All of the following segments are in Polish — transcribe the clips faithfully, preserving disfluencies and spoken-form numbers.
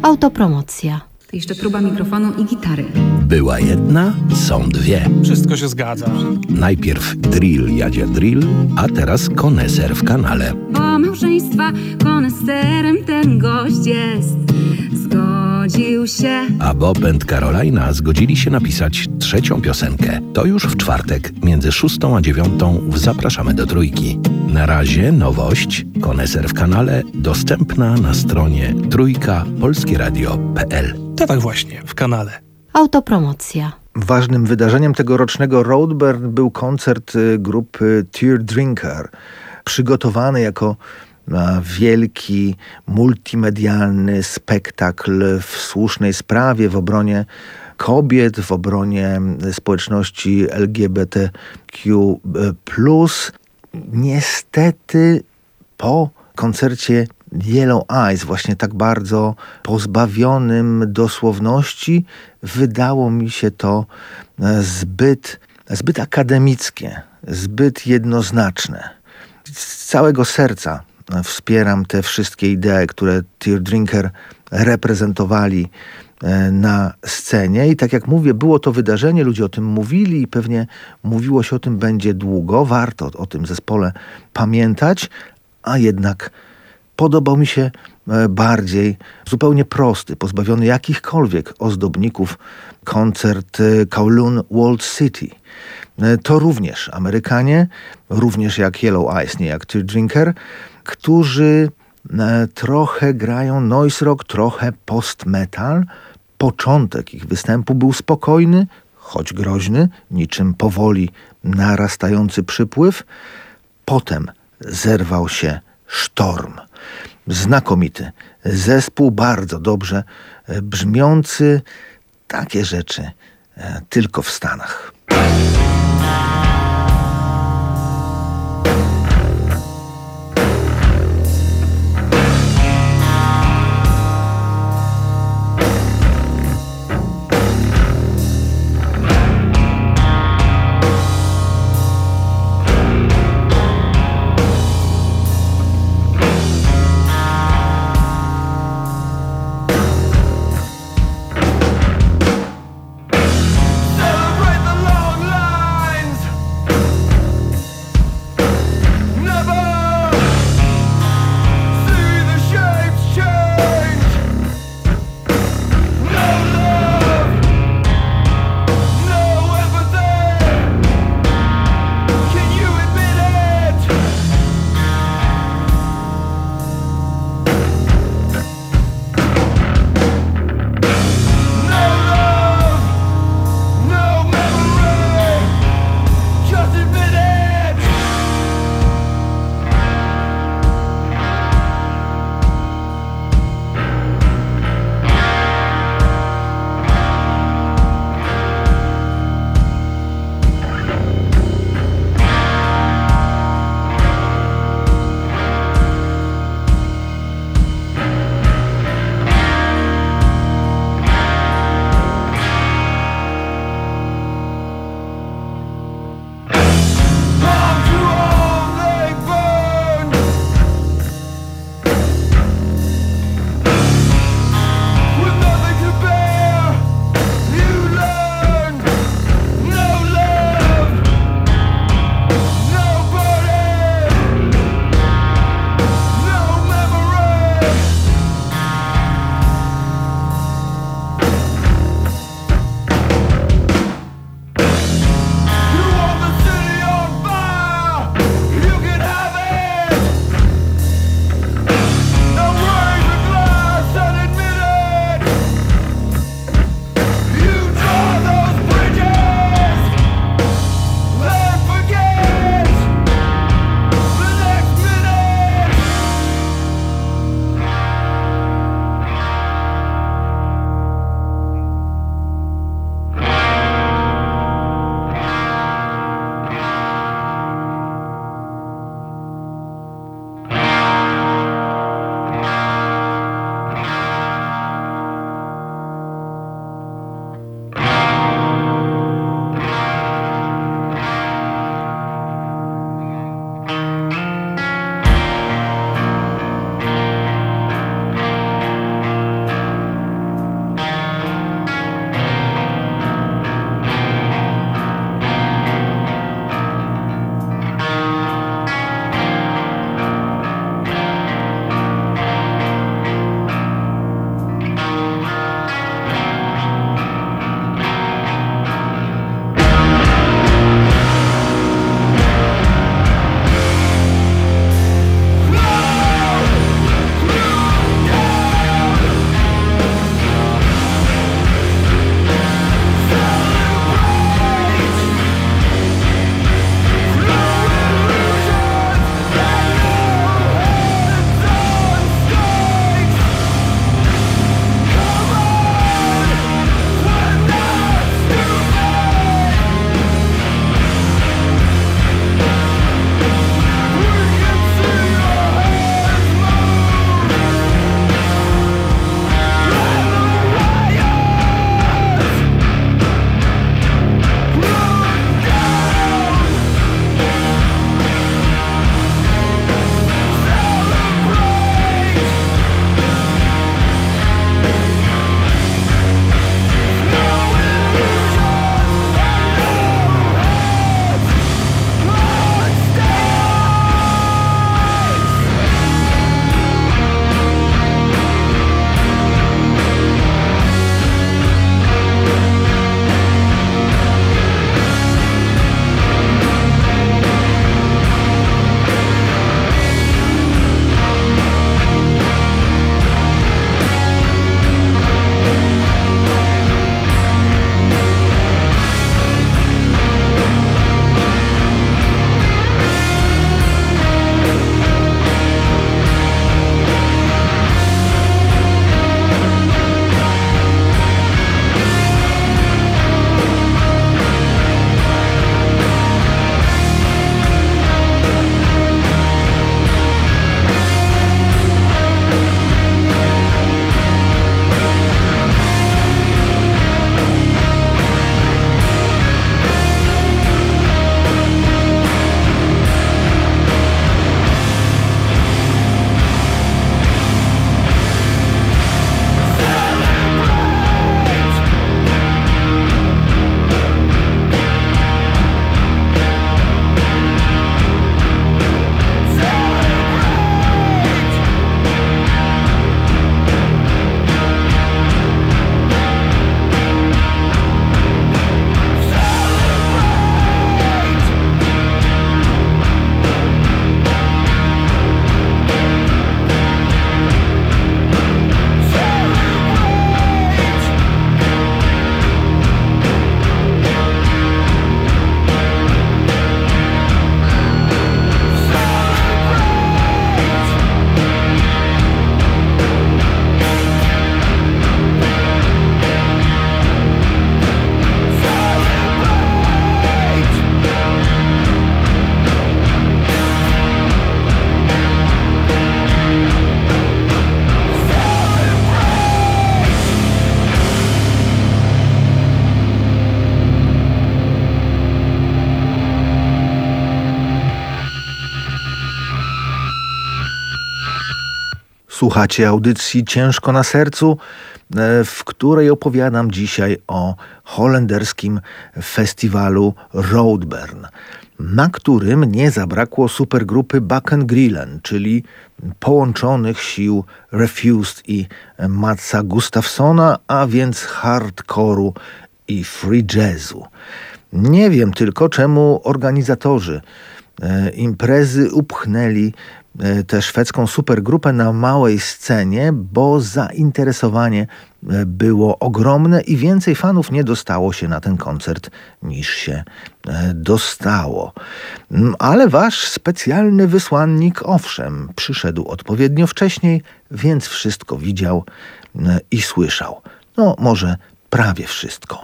Autopromocja. Jeszcze próba mikrofonu i gitary. Była jedna, są dwie. Wszystko się zgadza. Najpierw drill jadzie drill, a teraz koneser w kanale. Bo małżeństwa koneserem ten gość jest. Zgodził się. A Bob and Carolina zgodzili się napisać trzecią piosenkę. To już w czwartek, między szóstą a dziewiątą w Zapraszamy do Trójki. Na razie nowość, koneser w kanale, dostępna na stronie trójka polskie radio kropka p l. To tak właśnie, w kanale. Autopromocja. Ważnym wydarzeniem tegorocznego Roadburn był koncert grupy Teardrinker, przygotowany jako wielki, multimedialny spektakl w słusznej sprawie, w obronie kobiet, w obronie społeczności L G B T Q plus. Niestety po koncercie Yellow Eyes, właśnie tak bardzo pozbawionym dosłowności, wydało mi się to zbyt, zbyt akademickie, zbyt jednoznaczne. Z całego serca wspieram te wszystkie idee, które Teardrinker reprezentowali na scenie i tak jak mówię, było to wydarzenie, ludzie o tym mówili i pewnie mówiło się o tym będzie długo, warto o tym zespole pamiętać, a jednak podobał mi się bardziej zupełnie prosty, pozbawiony jakichkolwiek ozdobników koncert Kowloon World City. To również Amerykanie, również jak Yellow Eyes, nie jak Teardrinker, którzy trochę grają noise rock, trochę post-metal. Początek ich występu był spokojny, choć groźny, niczym powoli narastający przypływ. Potem zerwał się sztorm. Znakomity zespół, bardzo dobrze brzmiący. Takie rzeczy tylko w Stanach. Celebrate the long life. Słuchacie audycji Ciężko na sercu, w której opowiadam dzisiaj o holenderskim festiwalu Roadburn, na którym nie zabrakło supergrupy Bakken Grillen, czyli połączonych sił Refused i Matsa Gustafsona, a więc hardkoru i free jazzu. Nie wiem tylko, czemu organizatorzy e, imprezy upchnęli e, tę szwedzką supergrupę na małej scenie, bo zainteresowanie e, było ogromne i więcej fanów nie dostało się na ten koncert niż się e, dostało. Mm, Ale wasz specjalny wysłannik, owszem, przyszedł odpowiednio wcześniej, więc wszystko widział e, i słyszał. No, może prawie wszystko.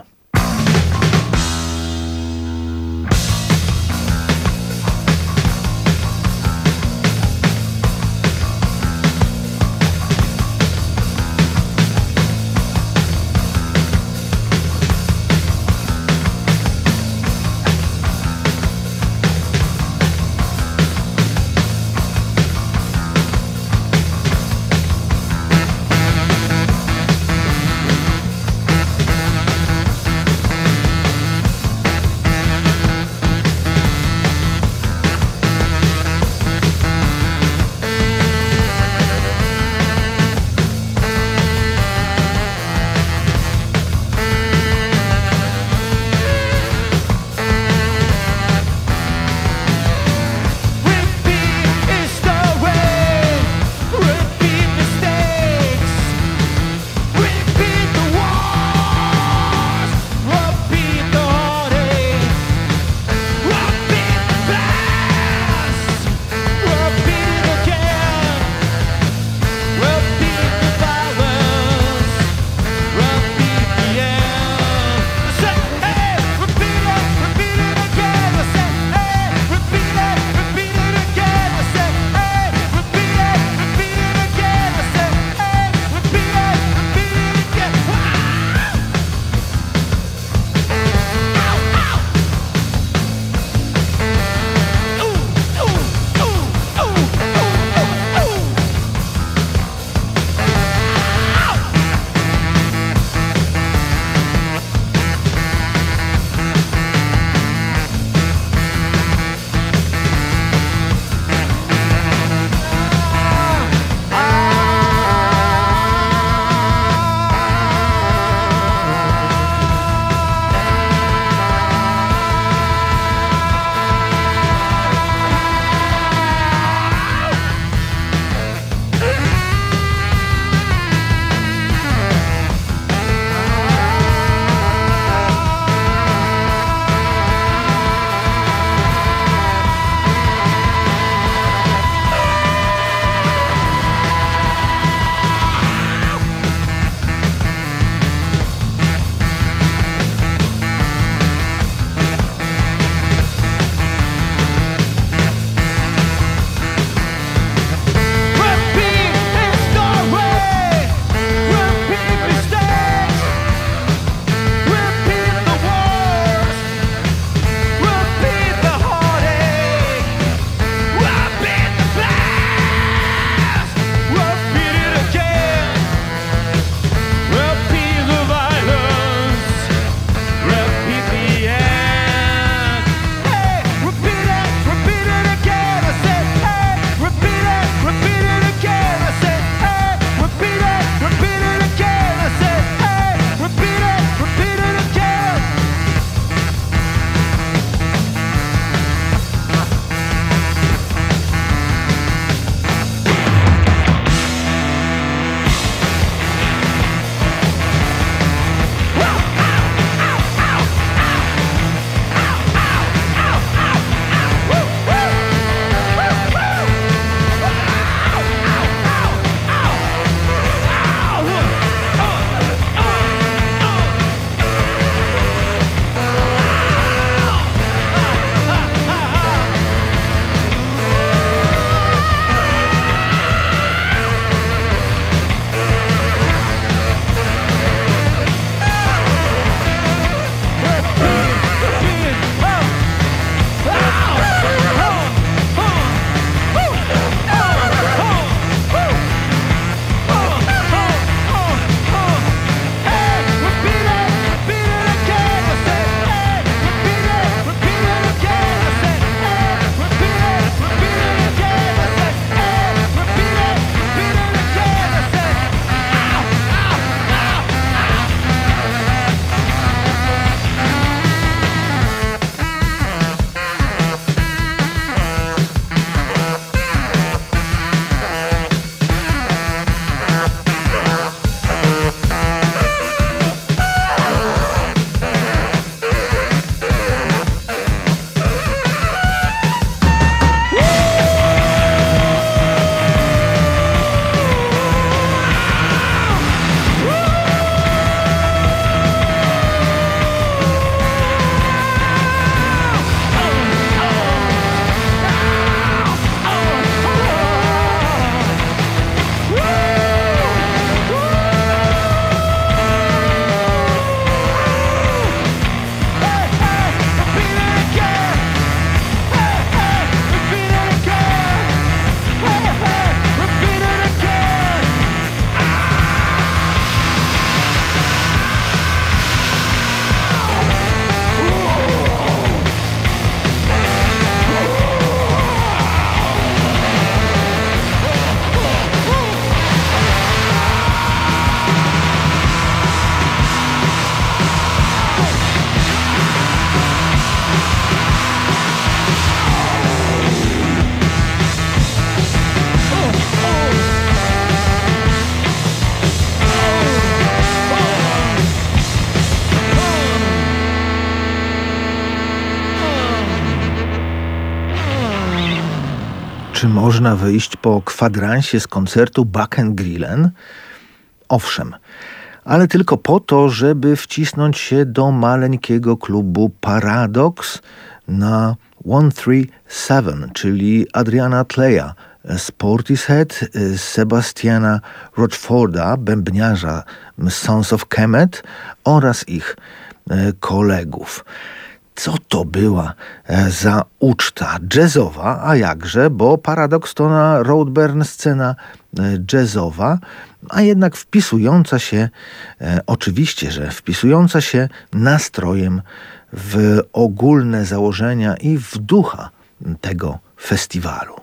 można wyjść po kwadransie z koncertu Back and Grillen? Owszem, ale tylko po to, żeby wcisnąć się do maleńkiego klubu Paradox na sto trzydzieści siedem, czyli Adriana Tleja z Portishead, Sebastiana Rochforda, bębniarza Sons of Kemet oraz ich kolegów. Co to była za uczta jazzowa, a jakże, bo Paradox to na Roadburn scena jazzowa, a jednak wpisująca się, oczywiście, że wpisująca się nastrojem w ogólne założenia i w ducha tego festiwalu.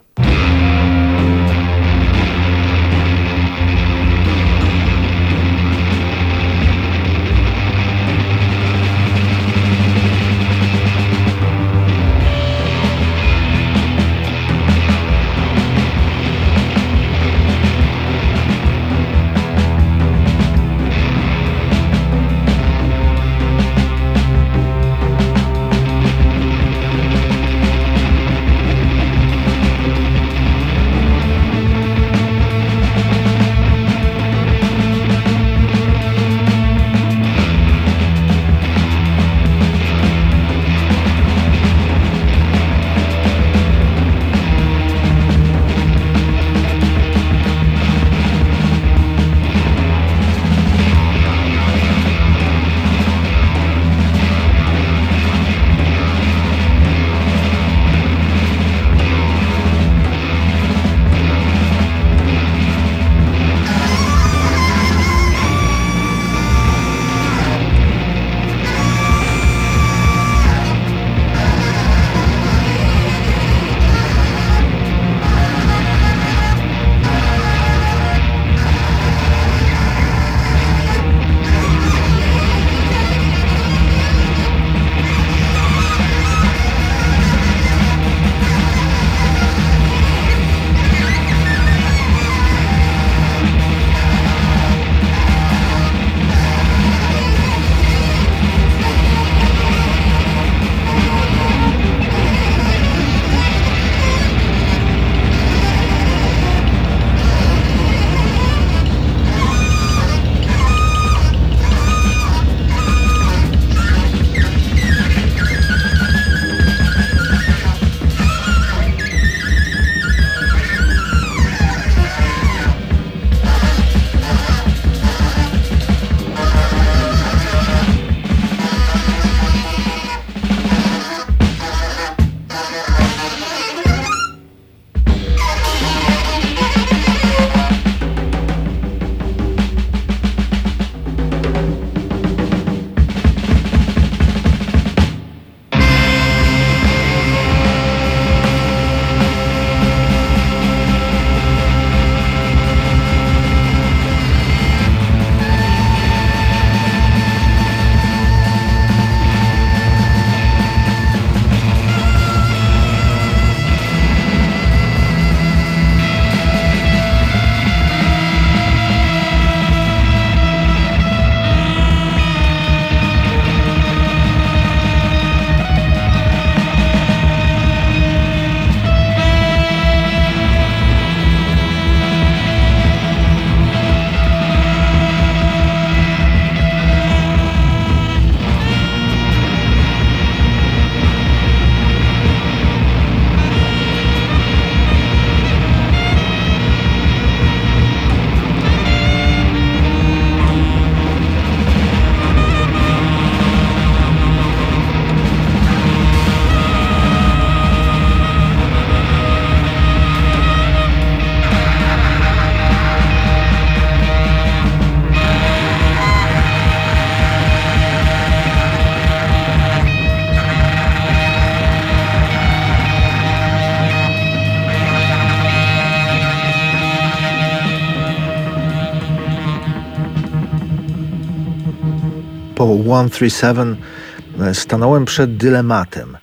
po sto trzydzieści siedem stanąłem przed dylematem.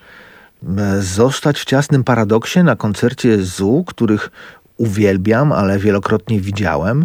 Zostać w ciasnym Paradoksie na koncercie Zoo, których uwielbiam, ale wielokrotnie widziałem,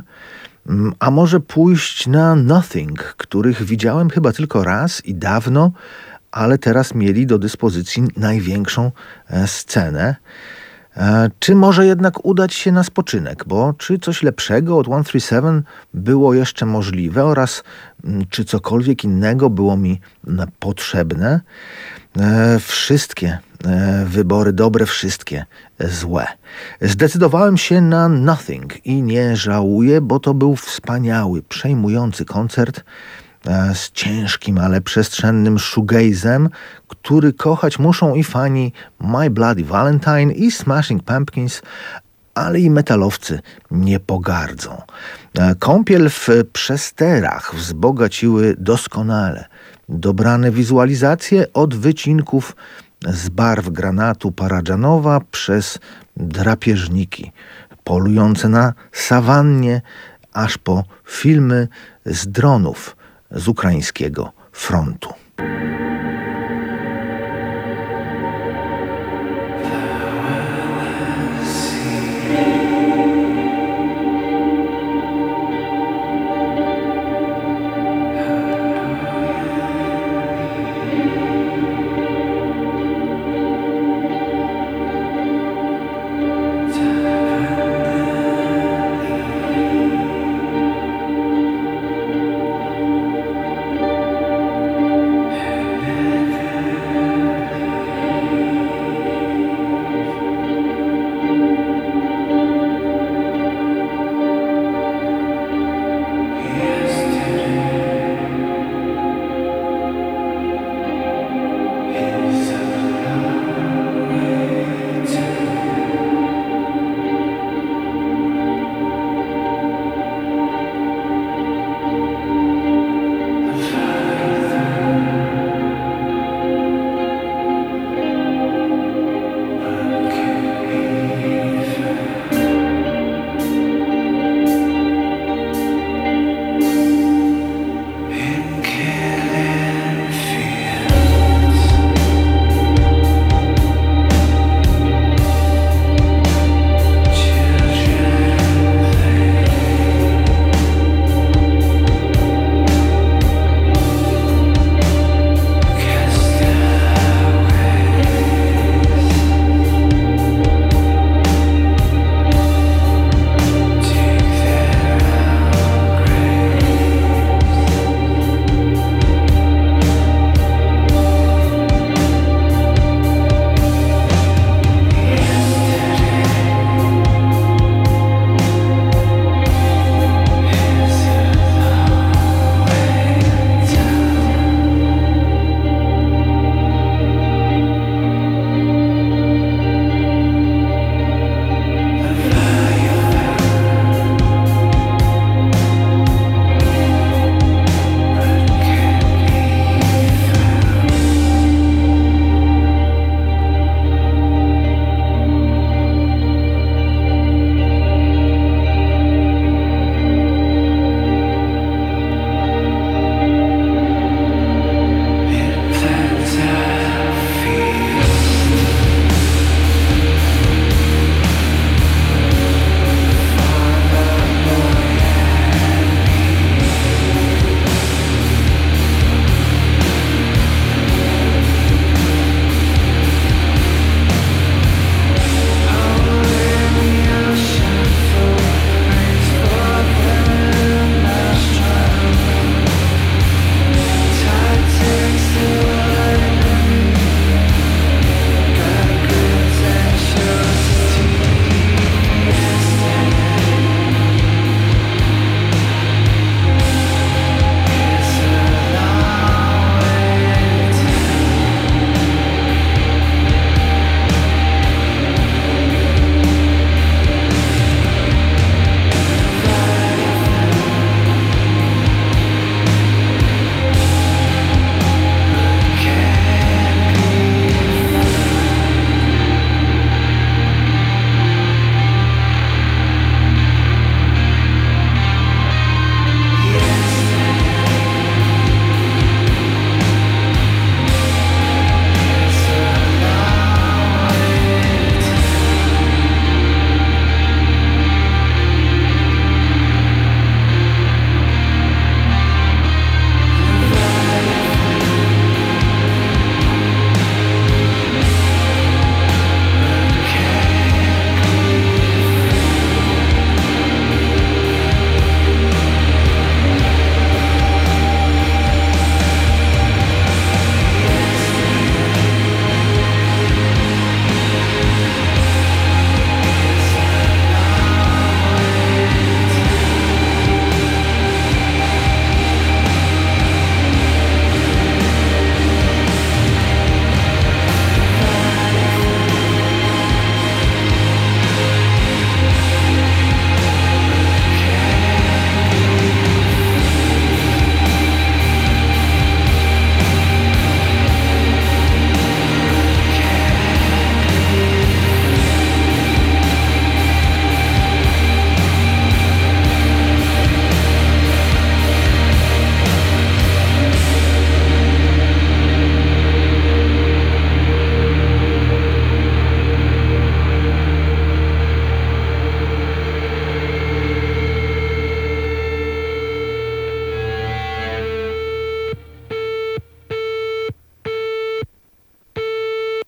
a może pójść na Nothing, których widziałem chyba tylko raz i dawno, ale teraz mieli do dyspozycji największą scenę. E, czy może jednak udać się na spoczynek, bo czy coś lepszego od sto trzydzieści siedem było jeszcze możliwe oraz m, czy cokolwiek innego było mi m, potrzebne? E, wszystkie e, wybory dobre, wszystkie złe. Zdecydowałem się na Nothing i nie żałuję, bo to był wspaniały, przejmujący koncert e, z ciężkim, ale przestrzennym shoegazem, który kochać muszą i fani My Bloody Valentine i Smashing Pumpkins, ale i metalowcy nie pogardzą. E, Kąpiel w przesterach wzbogaciły doskonale dobrane wizualizacje od wycinków z barw granatu Paradżanowa przez drapieżniki polujące na sawannie, aż po filmy z dronów z ukraińskiego frontu.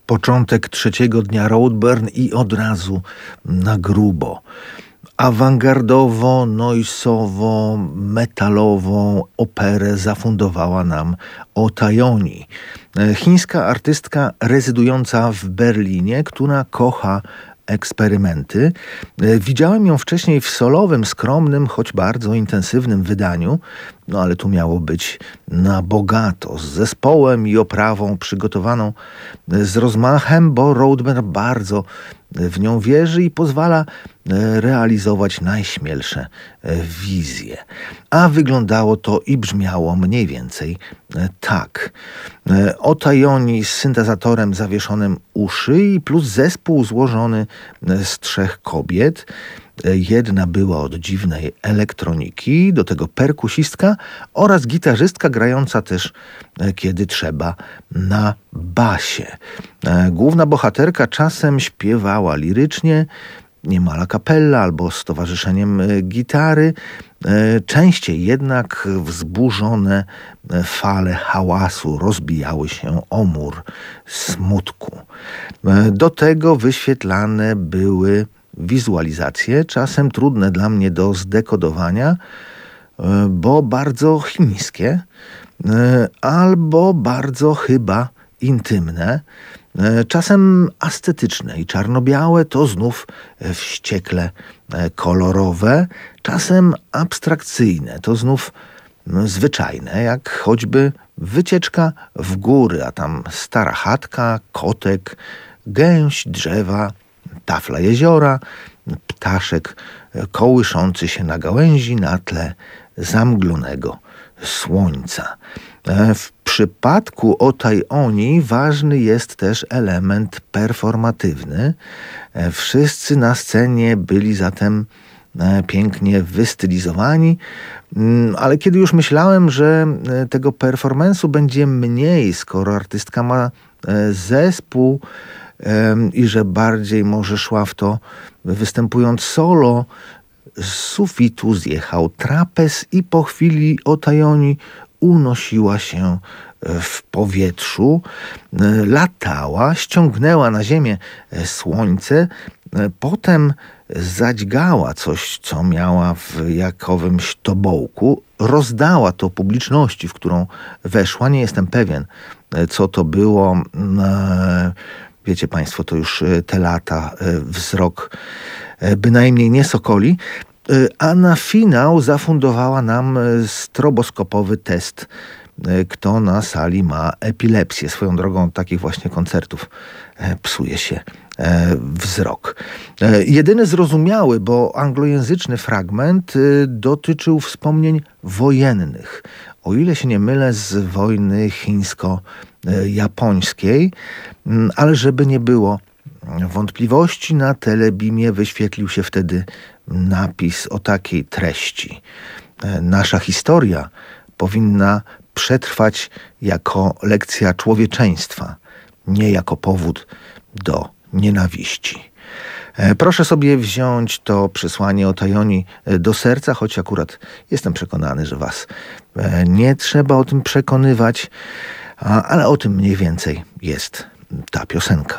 Początek trzeciego dnia Roadburn i od razu na grubo. Awangardowo, noisowo, metalową operę zafundowała nam Ota Yoni, chińska artystka rezydująca w Berlinie, która kocha eksperymenty. Widziałem ją wcześniej w solowym, skromnym, choć bardzo intensywnym wydaniu, no ale tu miało być na bogato, z zespołem i oprawą przygotowaną z rozmachem, bo Roadburn bardzo w nią wierzy i pozwala realizować najśmielsze wizje. A wyglądało to i brzmiało mniej więcej tak. Ota Yoni z syntezatorem zawieszonym u szyi plus zespół złożony z trzech kobiet. Jedna była od dziwnej elektroniki, do tego perkusistka oraz gitarzystka grająca też, kiedy trzeba, na basie. Główna bohaterka czasem śpiewała lirycznie, niemal a cappella albo z towarzyszeniem gitary. Częściej jednak wzburzone fale hałasu rozbijały się o mur smutku. Do tego wyświetlane były wizualizacje, czasem trudne dla mnie do zdekodowania, bo bardzo chińskie, albo bardzo chyba intymne, czasem ascetyczne i czarno-białe, to znów wściekle kolorowe, czasem abstrakcyjne, to znów zwyczajne, jak choćby wycieczka w góry, a tam stara chatka, kotek, gęś, drzewa, tafla jeziora, ptaszek kołyszący się na gałęzi na tle zamglonego słońca. W przypadku Ota Yoni ważny jest też element performatywny. Wszyscy na scenie byli zatem pięknie wystylizowani, ale kiedy już myślałem, że tego performance'u będzie mniej, skoro artystka ma zespół i że bardziej może szła w to występując solo, z sufitu zjechał trapez i po chwili Ota Yoni unosiła się w powietrzu, latała, ściągnęła na ziemię słońce, potem zadźgała coś, co miała w jakowymś tobołku, rozdała to publiczności, w którą weszła. Nie jestem pewien, co to było. Wiecie państwo, to już te lata, wzrok bynajmniej nie sokoli. A na finał zafundowała nam stroboskopowy test, kto na sali ma epilepsję. Swoją drogą od takich właśnie koncertów psuje się wzrok. Jedyny zrozumiały, bo anglojęzyczny fragment dotyczył wspomnień wojennych. O ile się nie mylę, z wojny chińsko-japońskiej, ale żeby nie było wątpliwości, na telebimie wyświetlił się wtedy napis o takiej treści: nasza historia powinna przetrwać jako lekcja człowieczeństwa, nie jako powód do nienawiści. Proszę sobie wziąć to przesłanie Ota Yoni do serca, choć akurat jestem przekonany, że was nie trzeba o tym przekonywać, ale o tym mniej więcej jest ta piosenka.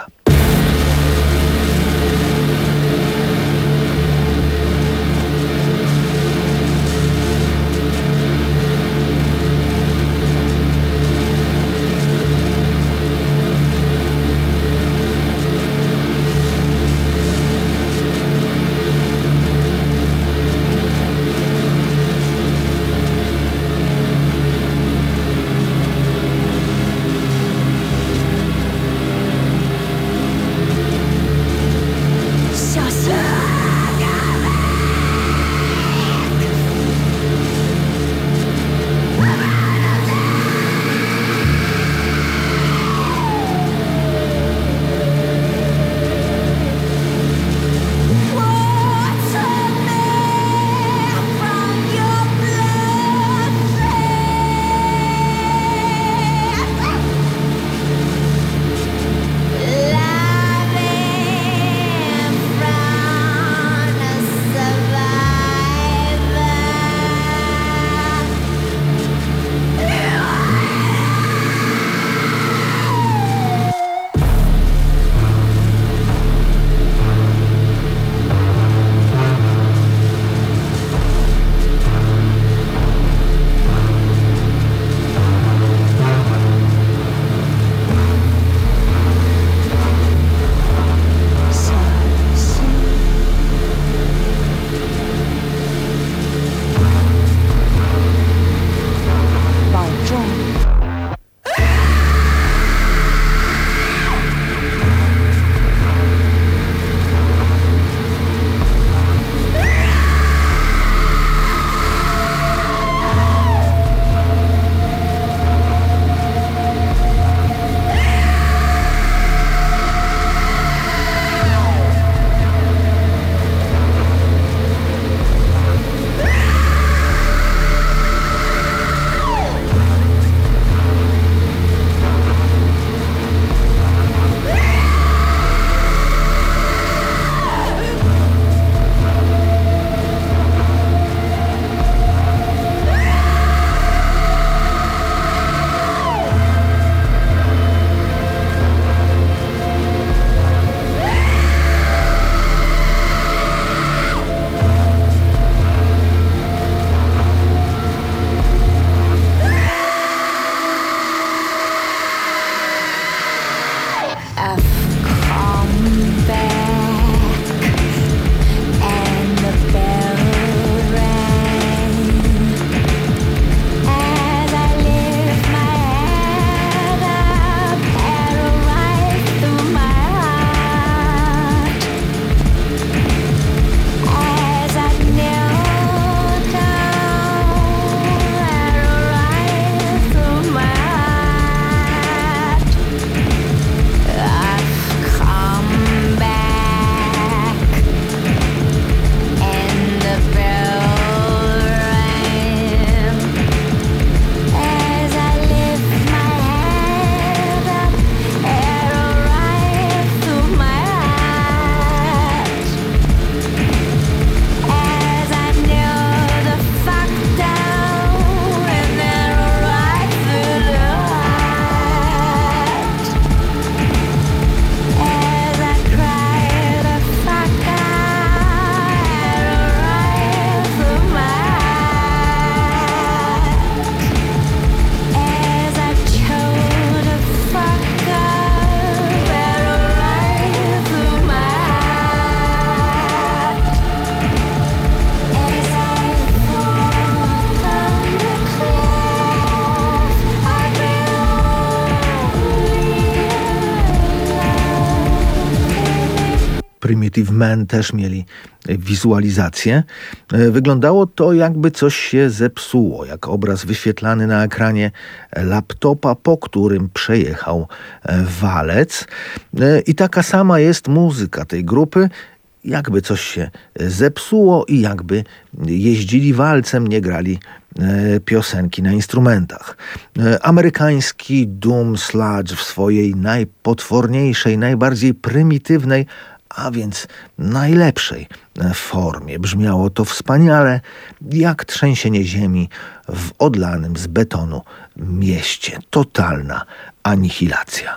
Radioactive Man też mieli wizualizację. Wyglądało to, jakby coś się zepsuło, jak obraz wyświetlany na ekranie laptopa, po którym przejechał walec. I taka sama jest muzyka tej grupy, jakby coś się zepsuło i jakby jeździli walcem, nie grali piosenki na instrumentach. Amerykański doom sludge w swojej najpotworniejszej, najbardziej prymitywnej, a więc najlepszej formie. Brzmiało to wspaniale, jak trzęsienie ziemi w odlanym z betonu mieście. Totalna anihilacja.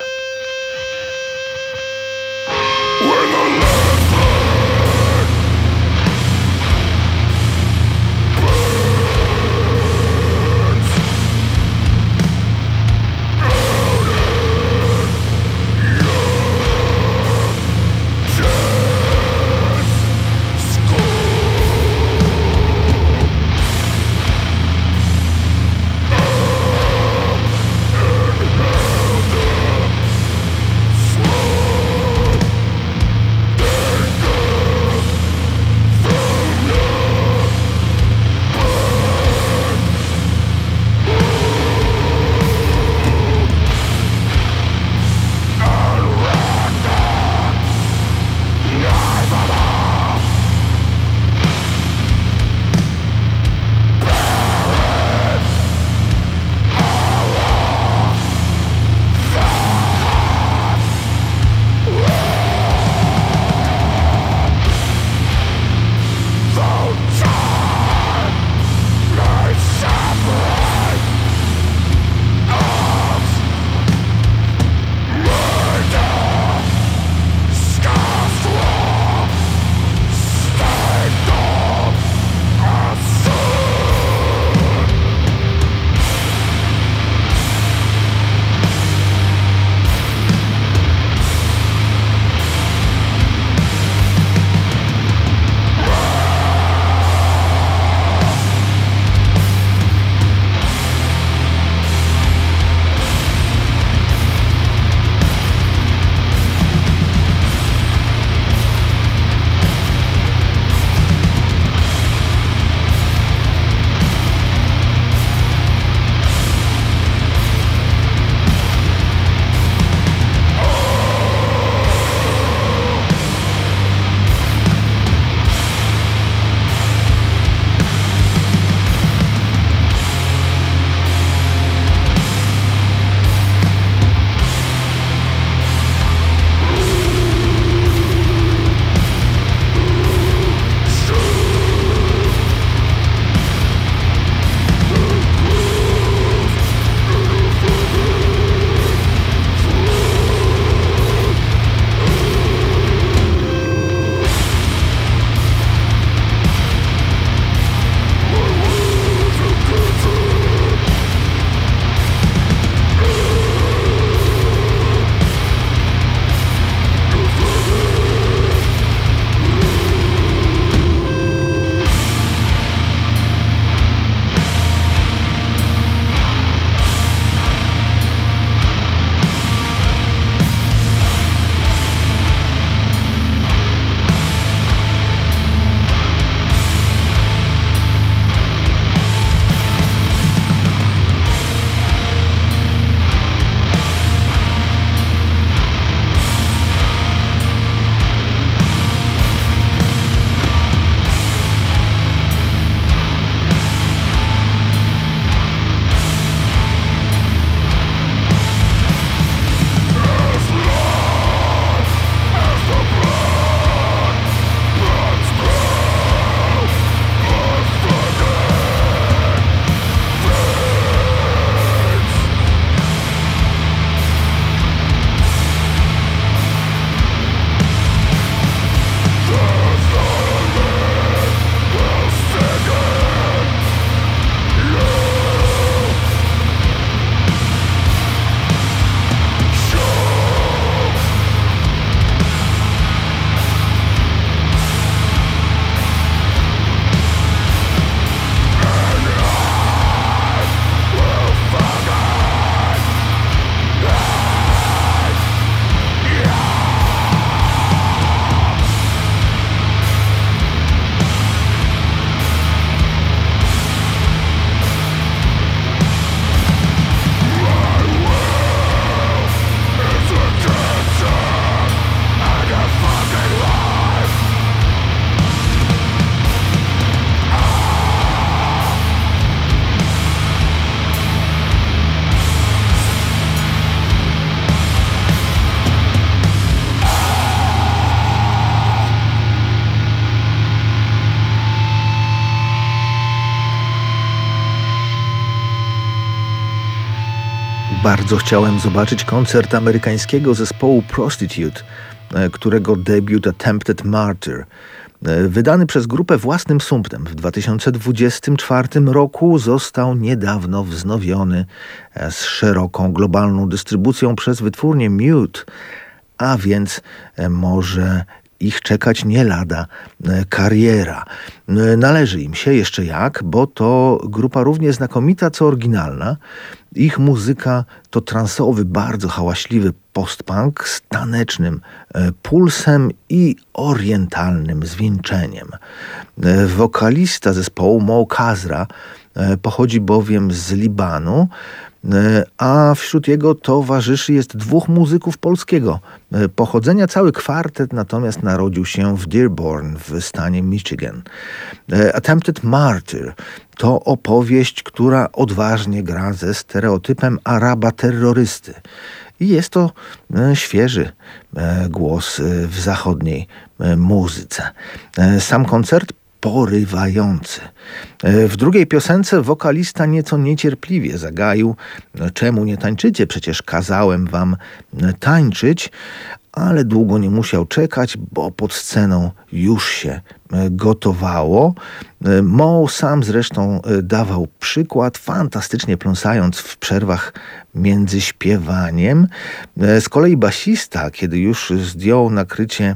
bardzo chciałem zobaczyć koncert amerykańskiego zespołu Prostitute, którego debiut Attempted Martyr, wydany przez grupę własnym sumptem w dwa tysiące dwudziestym czwartym roku, został niedawno wznowiony z szeroką globalną dystrybucją przez wytwórnię Mute, a więc może ich czekać nie lada kariera. Należy im się jeszcze jak, bo to grupa równie znakomita co oryginalna. Ich muzyka to transowy, bardzo hałaśliwy postpunk z tanecznym pulsem i orientalnym zwieńczeniem. Wokalista zespołu Mo Kazra pochodzi bowiem z Libanu, a wśród jego towarzyszy jest dwóch muzyków polskiego pochodzenia. Cały kwartet natomiast narodził się w Dearborn w stanie Michigan. Attempted Martyr to opowieść, która odważnie gra ze stereotypem Araba terrorysty. I jest to świeży głos w zachodniej muzyce. Sam koncert porywający. W drugiej piosence wokalista nieco niecierpliwie zagaił: czemu nie tańczycie? Przecież kazałem wam tańczyć. Ale długo nie musiał czekać, bo pod sceną już się gotowało. Mo sam zresztą dawał przykład, fantastycznie pląsając w przerwach między śpiewaniem. Z kolei basista, kiedy już zdjął nakrycie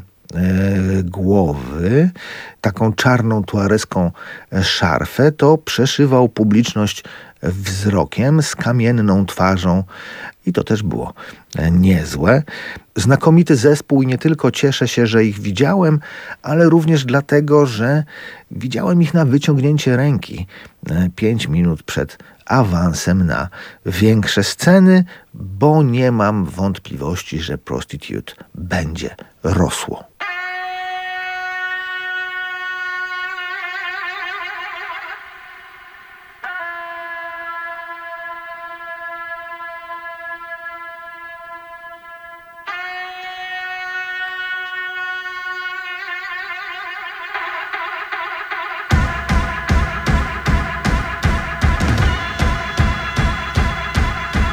głowy, taką czarną tuareską szarfę, to przeszywał publiczność wzrokiem z kamienną twarzą i to też było niezłe. Znakomity zespół i nie tylko cieszę się, że ich widziałem, ale również dlatego, że widziałem ich na wyciągnięcie ręki pięć minut przed awansem na większe sceny, bo nie mam wątpliwości, że Prostitute będzie rosło.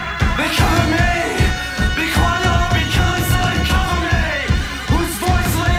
Cover me, be quiet, because uncover me. Whose voice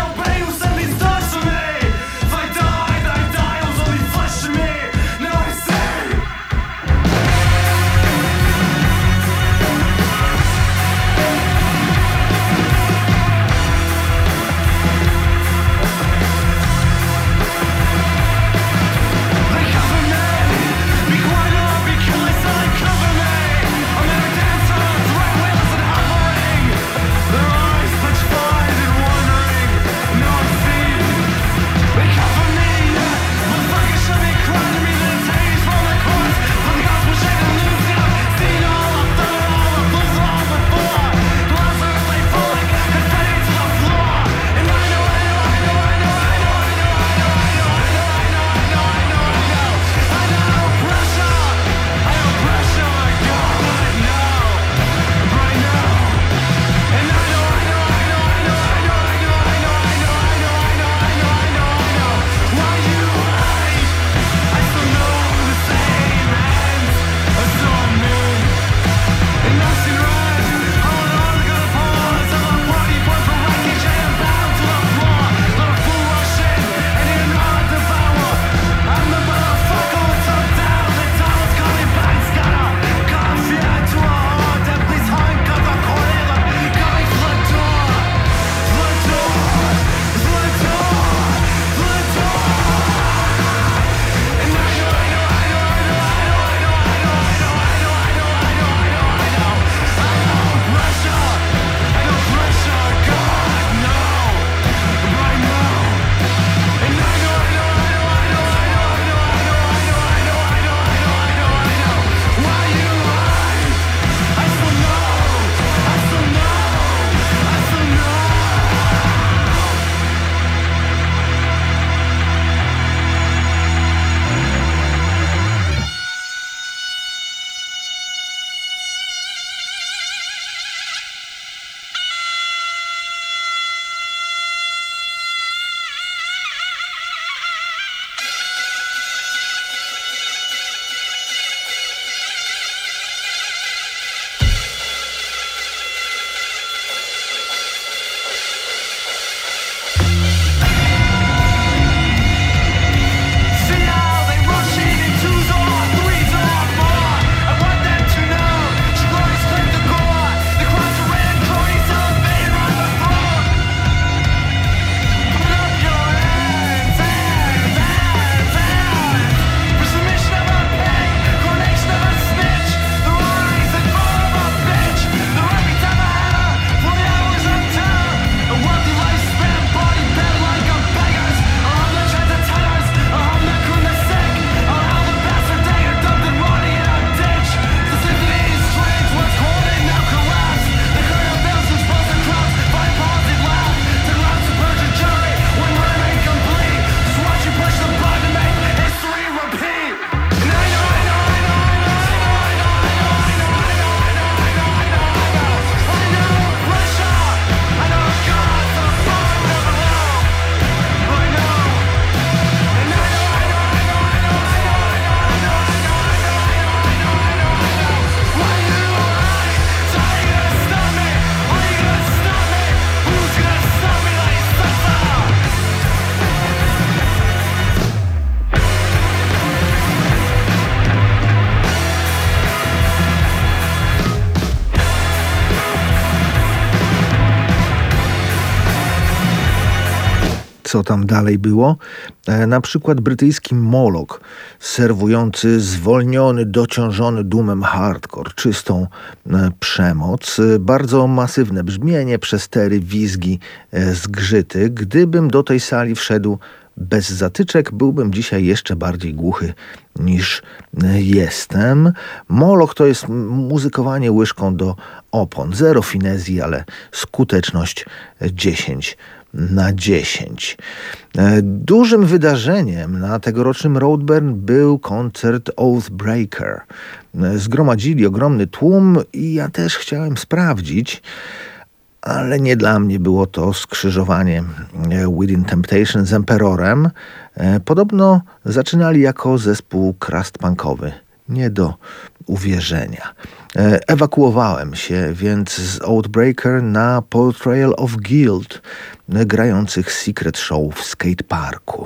co tam dalej było. Na przykład brytyjski Moloch, serwujący zwolniony, dociążony doomem hardcore, czystą przemoc, bardzo masywne brzmienie, przestery, wizgi, zgrzyty. Gdybym do tej sali wszedł bez zatyczek, byłbym dzisiaj jeszcze bardziej głuchy niż jestem. Moloch to jest muzykowanie łyżką do opon. Zero finezji, ale skuteczność dziesięć na dziesięć. Dużym wydarzeniem na tegorocznym Roadburn był koncert Oathbreaker. Zgromadzili ogromny tłum i ja też chciałem sprawdzić, ale nie dla mnie było to skrzyżowanie Within Temptation z Emperorem. Podobno zaczynali jako zespół crust punkowy. Nie do uwierzenia. Ewakuowałem się więc z Oathbreaker na Portrayal of Guilt, grających Secret Show w skateparku.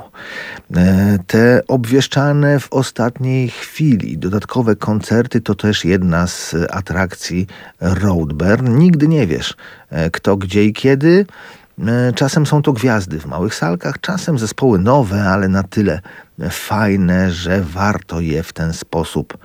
Te obwieszczane w ostatniej chwili dodatkowe koncerty to też jedna z atrakcji Roadburn. Nigdy nie wiesz, kto, gdzie i kiedy. Czasem są to gwiazdy w małych salkach, czasem zespoły nowe, ale na tyle fajne, że warto je w ten sposób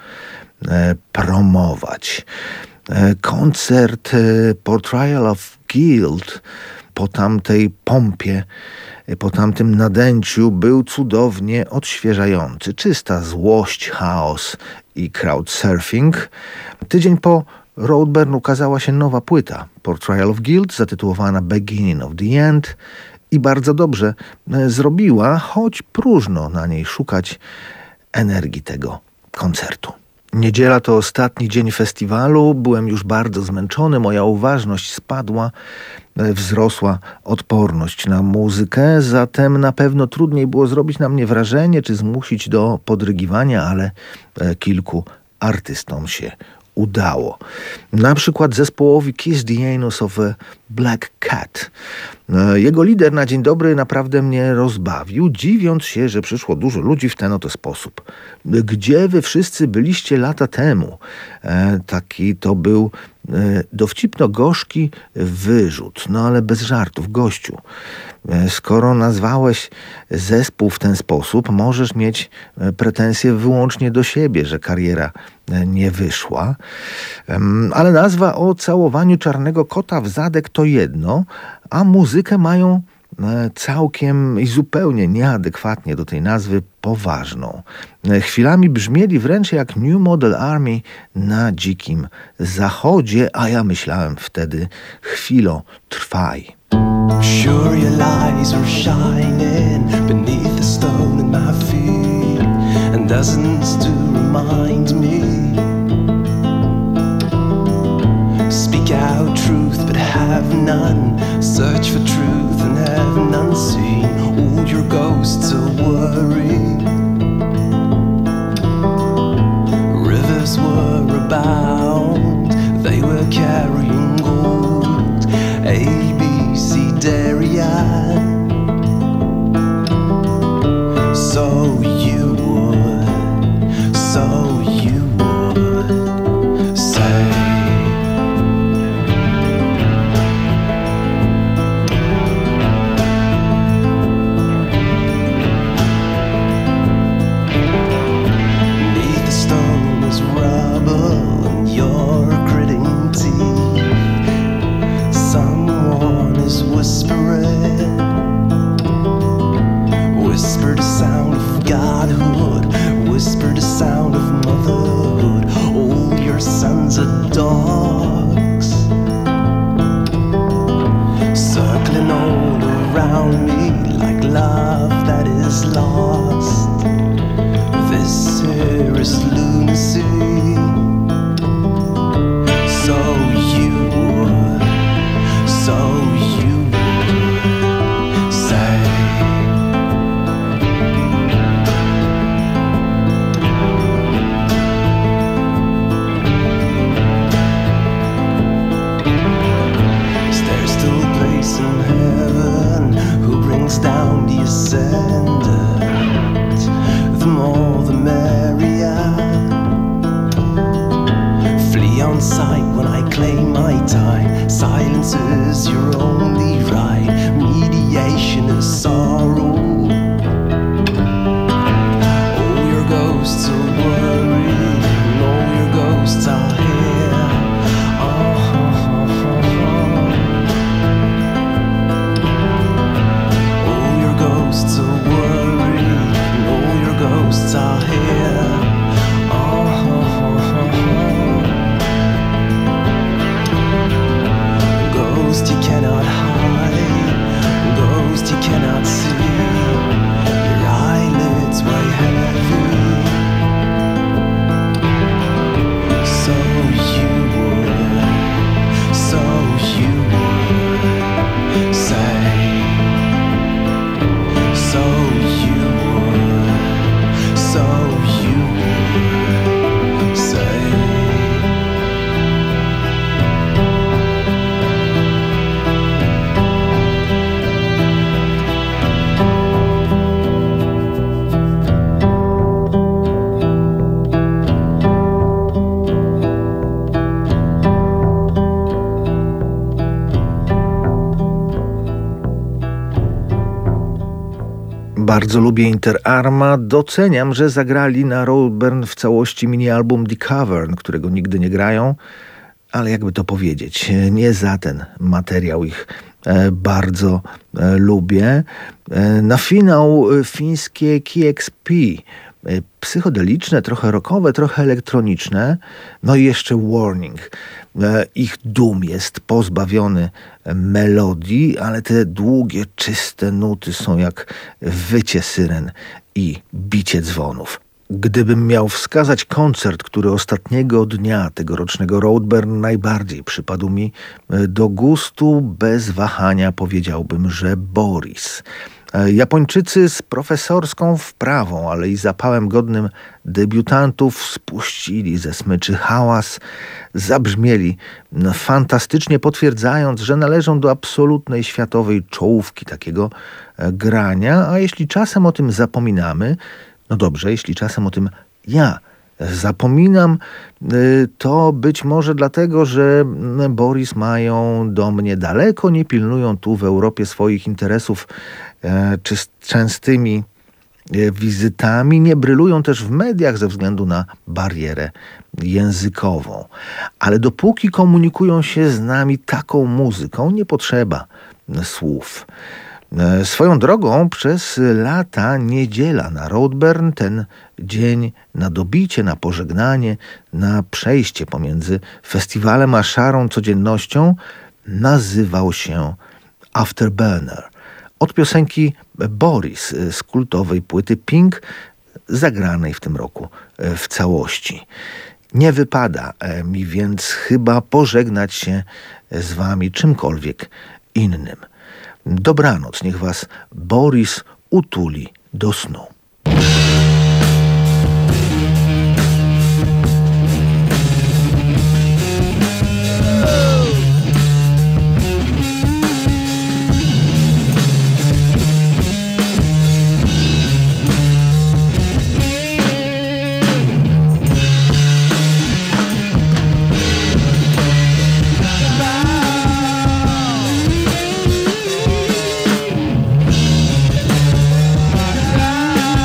promować. Koncert Portrayal of Guilt po tamtej pompie, po tamtym nadęciu był cudownie odświeżający. Czysta złość, chaos i crowdsurfing. Tydzień po Roadburn ukazała się nowa płyta Portrayal of Guilt, zatytułowana Beginning of the End, i bardzo dobrze zrobiła, choć próżno na niej szukać energii tego koncertu. Niedziela to ostatni dzień festiwalu, byłem już bardzo zmęczony, moja uważność spadła, wzrosła odporność na muzykę, zatem na pewno trudniej było zrobić na mnie wrażenie, czy zmusić do podrygiwania, ale kilku artystom się udało. Na przykład zespołowi Kiss the Anus of a Black Cat. Jego lider na dzień dobry naprawdę mnie rozbawił, dziwiąc się, że przyszło dużo ludzi w ten oto sposób. Gdzie wy wszyscy byliście lata temu? E, taki to był e, dowcipno-gorzki wyrzut, no ale bez żartów, gościu. E, skoro nazwałeś zespół w ten sposób, możesz mieć pretensje wyłącznie do siebie, że kariera nie wyszła. E, ale nazwa o całowaniu czarnego kota w zadek to jedno, a muzykę mają całkiem i zupełnie nieadekwatnie do tej nazwy poważną. Chwilami brzmieli wręcz jak New Model Army na dzikim zachodzie, a ja myślałem wtedy: chwilo, trwaj. Sure your lies are shining beneath the stone in my feet, and dozens to remind me. Speak out truth but have none, search for truth and have none seen. All your ghosts are worried. Rivers were abound, they were carrying gold. A, B, C, Darien. So you would, so you would say. Rubble and your gritting teeth. on sight when I claim my time. Silence is your only right. Mediation is sorrow. Oh, your ghosts are worry. No, your ghosts are here. Oh, oh, your ghosts are worry. No, your ghosts are here. Ghost you cannot hide, ghost you cannot see. Your eyelids weigh heavy. So you would, so you would say. So you would, so you would say. Bardzo lubię Inter Arma. Doceniam, że zagrali na Roadburn w całości mini-album The Cavern, którego nigdy nie grają, ale jakby to powiedzieć, nie za ten materiał ich e, bardzo e, lubię. E, na finał fińskie K X P. E, psychodeliczne, trochę rockowe, trochę elektroniczne. No i jeszcze Warning. E, ich dum jest pozbawiony melodii, ale te długie, czyste nuty są jak wycie syren i bicie dzwonów. Gdybym miał wskazać koncert, który ostatniego dnia tegorocznego Roadburn najbardziej przypadł mi do gustu, bez wahania powiedziałbym, że Boris. Japończycy z profesorską wprawą, ale i zapałem godnym debiutantów spuścili ze smyczy hałas, zabrzmieli fantastycznie, potwierdzając, że należą do absolutnej światowej czołówki takiego grania, a jeśli czasem o tym zapominamy, no dobrze, jeśli czasem o tym ja zapominam, to być może dlatego, że Boris mają do mnie daleko, nie pilnują tu w Europie swoich interesów czy z częstymi wizytami, nie brylują też w mediach ze względu na barierę językową. Ale dopóki komunikują się z nami taką muzyką, nie potrzeba słów. Swoją drogą przez lata niedziela na Roadburn, ten dzień na dobicie, na pożegnanie, na przejście pomiędzy festiwalem a szarą codziennością, nazywał się Afterburner. Od piosenki Boris z kultowej płyty Pink, zagranej w tym roku w całości. Nie wypada mi więc chyba pożegnać się z wami czymkolwiek innym. Dobranoc, niech was Boris utuli do snu. Bye.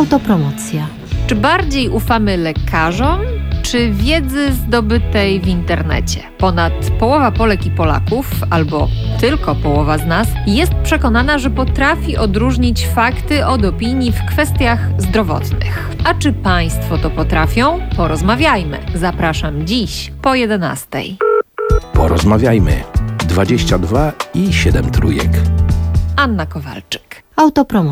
Autopromocja. Czy bardziej ufamy lekarzom, czy wiedzy zdobytej w internecie? Ponad połowa Polek i Polaków, albo tylko połowa z nas, jest przekonana, że potrafi odróżnić fakty od opinii w kwestiach zdrowotnych. A czy Państwo to potrafią? Porozmawiajmy. Zapraszam dziś po jedenastej. Porozmawiajmy. dwadzieścia dwa i siedem trójek. Anna Kowalczyk. Autopromocja.